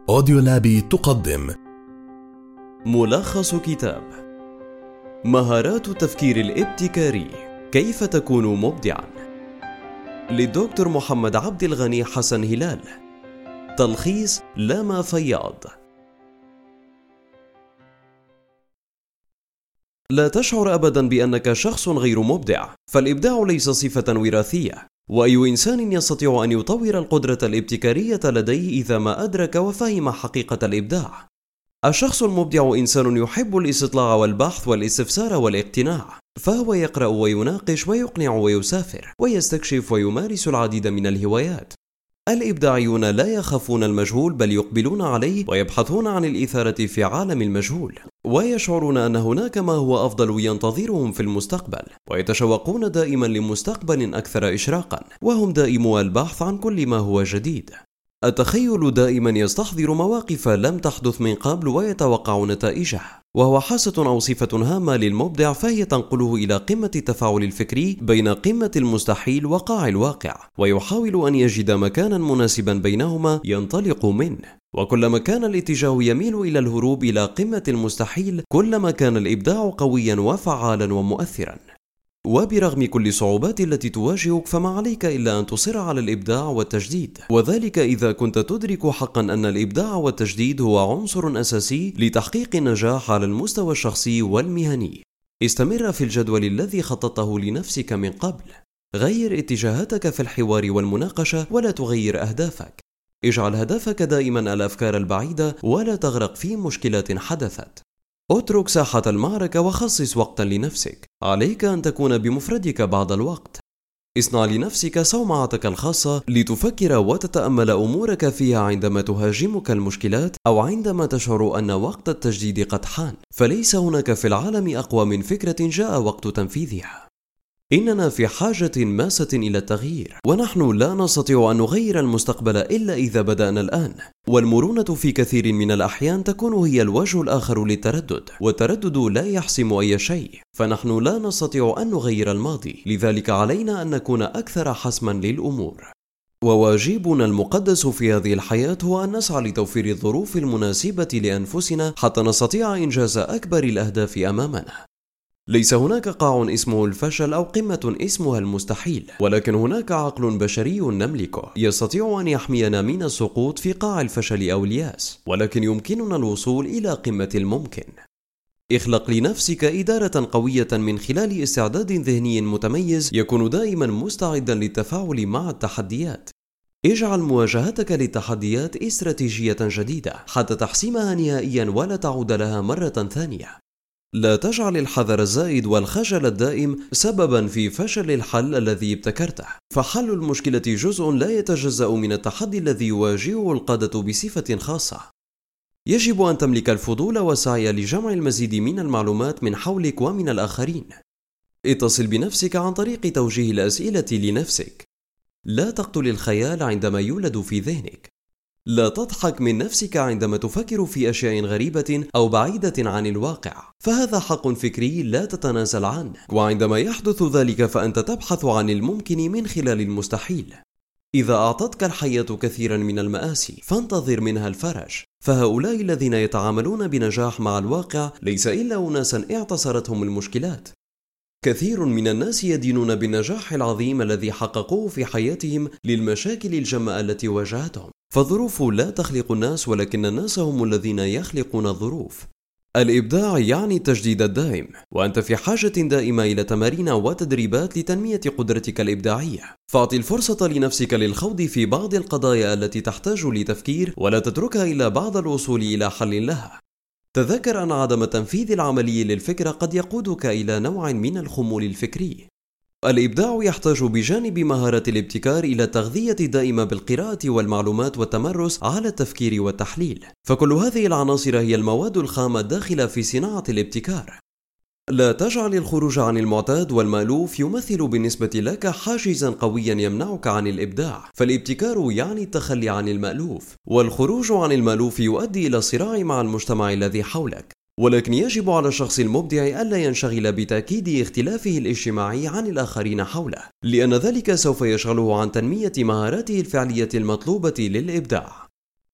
أوديولابي تقدم ملخص كتاب مهارات التفكير الابتكاري، كيف تكون مبدعا، للدكتور محمد عبد الغني حسن هلال. تلخيص لاما فياض. لا تشعر أبدا بأنك شخص غير مبدع، فالإبداع ليس صفة وراثية، وأي إنسان يستطيع أن يطور القدرة الابتكارية لديه إذا ما أدرك وفهم حقيقة الإبداع. الشخص المبدع إنسان يحب الاستطلاع والبحث والاستفسار والاقتناع، فهو يقرأ ويناقش ويقنع ويسافر ويستكشف ويمارس العديد من الهوايات. الإبداعيون لا يخافون المجهول، بل يقبلون عليه ويبحثون عن الإثارة في عالم المجهول، ويشعرون أن هناك ما هو أفضل ينتظرهم في المستقبل، ويتشوقون دائما لمستقبل أكثر إشراقا، وهم دائمو البحث عن كل ما هو جديد. التخيل دائما يستحضر مواقف لم تحدث من قبل ويتوقع نتائجها، وهو حاسة أو صفة هامة للمبدع، فهي تنقله إلى قمة التفاعل الفكري بين قمة المستحيل وقاع الواقع، ويحاول أن يجد مكانا مناسبا بينهما ينطلق منه. وكلما كان الاتجاه يميل إلى الهروب إلى قمة المستحيل، كلما كان الإبداع قويا وفعالا ومؤثرا. وبرغم كل الصعوبات التي تواجهك، فما عليك إلا أن تصر على الإبداع والتجديد، وذلك إذا كنت تدرك حقا أن الإبداع والتجديد هو عنصر أساسي لتحقيق النجاح على المستوى الشخصي والمهني. استمر في الجدول الذي خططته لنفسك من قبل. غير اتجاهاتك في الحوار والمناقشة، ولا تغير أهدافك. اجعل هدفك دائما الأفكار البعيدة، ولا تغرق في مشكلات حدثت. اترك ساحة المعركة وخصص وقتا لنفسك. عليك أن تكون بمفردك بعض الوقت. اصنع لنفسك صومعتك الخاصة لتفكر وتتأمل أمورك فيها عندما تهاجمك المشكلات، أو عندما تشعر أن وقت التجديد قد حان، فليس هناك في العالم أقوى من فكرة جاء وقت تنفيذها. إننا في حاجة ماسة إلى التغيير، ونحن لا نستطيع أن نغير المستقبل إلا إذا بدأنا الآن. والمرونة في كثير من الأحيان تكون هي الوجه الآخر للتردد، والتردد لا يحسم أي شيء، فنحن لا نستطيع أن نغير الماضي، لذلك علينا أن نكون أكثر حسما للأمور. وواجبنا المقدس في هذه الحياة هو أن نسعى لتوفير الظروف المناسبة لأنفسنا حتى نستطيع إنجاز أكبر الأهداف أمامنا. ليس هناك قاع اسمه الفشل أو قمة اسمها المستحيل، ولكن هناك عقل بشري نملكه يستطيع أن يحمينا من السقوط في قاع الفشل أو الياس، ولكن يمكننا الوصول إلى قمة الممكن. اخلق لنفسك إدارة قوية من خلال استعداد ذهني متميز يكون دائما مستعدا للتفاعل مع التحديات. اجعل مواجهتك للتحديات استراتيجية جديدة حتى تحسمها نهائيا ولا تعود لها مرة ثانية. لا تجعل الحذر الزائد والخجل الدائم سببا في فشل الحل الذي ابتكرته، فحل المشكلة جزء لا يتجزأ من التحدي الذي يواجهه القادة بصفة خاصة. يجب أن تملك الفضول والسعي لجمع المزيد من المعلومات من حولك ومن الآخرين. اتصل بنفسك عن طريق توجيه الأسئلة لنفسك. لا تقتل الخيال عندما يولد في ذهنك. لا تضحك من نفسك عندما تفكر في أشياء غريبة أو بعيدة عن الواقع، فهذا حق فكري لا تتنازل عنه، وعندما يحدث ذلك فأنت تبحث عن الممكن من خلال المستحيل. إذا أعطتك الحياة كثيرا من المآسي، فانتظر منها الفرج، فهؤلاء الذين يتعاملون بنجاح مع الواقع ليس إلا أناسا اعتصرتهم المشكلات. كثير من الناس يدينون بالنجاح العظيم الذي حققوه في حياتهم للمشاكل الجمة التي واجهتهم، فالظروف لا تخلق الناس، ولكن الناس هم الذين يخلقون الظروف. الإبداع يعني التجديد الدائم، وأنت في حاجة دائمة إلى تمارين وتدريبات لتنمية قدرتك الإبداعية. فاعطي الفرصة لنفسك للخوض في بعض القضايا التي تحتاج لتفكير، ولا تتركها إلا بعد الوصول إلى حل لها. تذكر أن عدم تنفيذ العملي للفكرة قد يقودك إلى نوع من الخمول الفكري. الإبداع يحتاج بجانب مهارات الابتكار إلى تغذية دائمة بالقراءة والمعلومات والتمرس على التفكير والتحليل، فكل هذه العناصر هي المواد الخام الداخلة في صناعة الابتكار. لا تجعل الخروج عن المعتاد والمألوف يمثل بالنسبة لك حاجزا قويا يمنعك عن الإبداع، فالابتكار يعني التخلي عن المألوف، والخروج عن المألوف يؤدي إلى الصراع مع المجتمع الذي حولك. ولكن يجب على الشخص المبدع ألا ينشغل بتأكيد اختلافه الاجتماعي عن الآخرين حوله، لأن ذلك سوف يشغله عن تنمية مهاراته الفعلية المطلوبة للإبداع.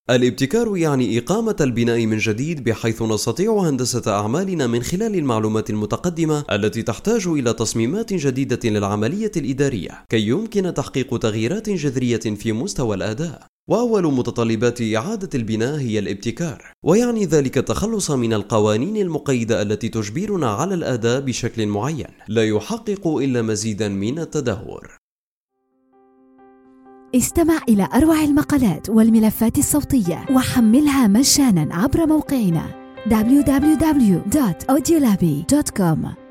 الابتكار يعني إقامة البناء من جديد، بحيث نستطيع هندسة أعمالنا من خلال المعلومات المتقدمة التي تحتاج إلى تصميمات جديدة للعملية الإدارية كي يمكن تحقيق تغييرات جذرية في مستوى الأداء. وأول متطلبات إعادة البناء هي الابتكار، ويعني ذلك التخلص من القوانين المقيدة التي تجبرنا على الأداء بشكل معين لا يحقق إلا مزيدا من التدهور. استمع إلى أروع المقالات والملفات الصوتية وحملها مجانا عبر موقعنا www.audiolabi.com.